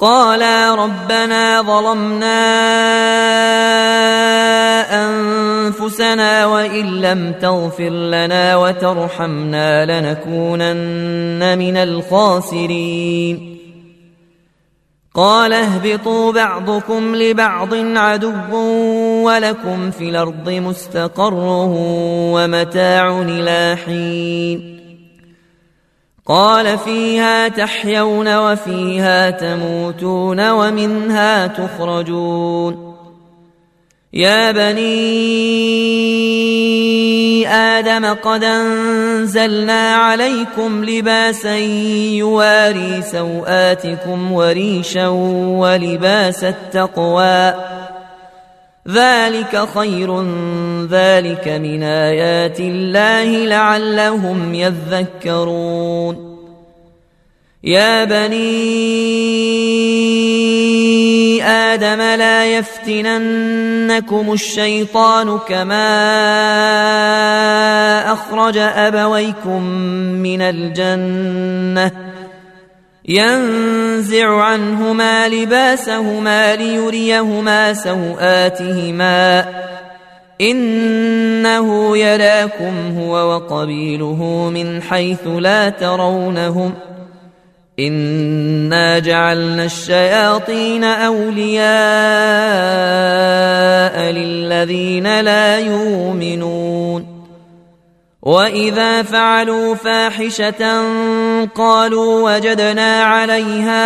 قالا ربنا ظلمنا أنفسنا وإن لم تغفر لنا وترحمنا لنكونن من الخاسرين. قال اهبطوا بعضكم لبعض عدو ولكم في الأرض مستقر ومتاع إلى حين. قال فيها تحيون وفيها تموتون ومنها تخرجون. يا بني آدم قد أنزلنا عليكم لباسا يواري سوآتكم وريشا ولباس التقوى ذلك خير ذلك من آيات الله لعلهم يذكرون. يا بني آدم لا يفتننكم الشيطان كما أخرج أبويكم من الجنة ينزع عنهما لباسهما ليريهما سوآتهما إنه يراكم هو وقبيله من حيث لا ترونهم إنا جعلنا الشياطين أولياء للذين لا يؤمنون. وإذا فعلوا فاحشة قالوا وجدنا عليها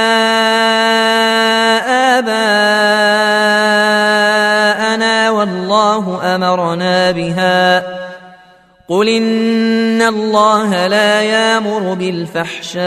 آباءنا والله أمرنا بها قل إن الله لا يأمر بالفحشاء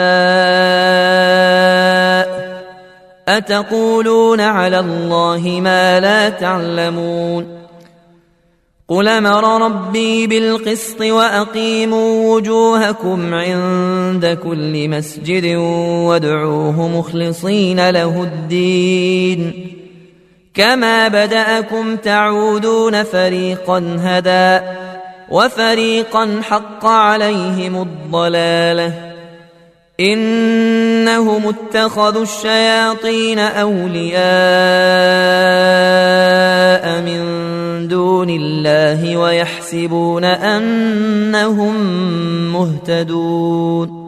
أتقولون على الله ما لا تعلمون. قل أمر ربي بالقسط وأقيموا وجوهكم عند كل مسجد وادعوه مخلصين له الدين كما بدأكم تعودون فريقا هدى وفريقا حق عليهم الضلالة إنهم اتخذوا الشياطين أولياء من دون الله ويحسبون أنهم مهتدون.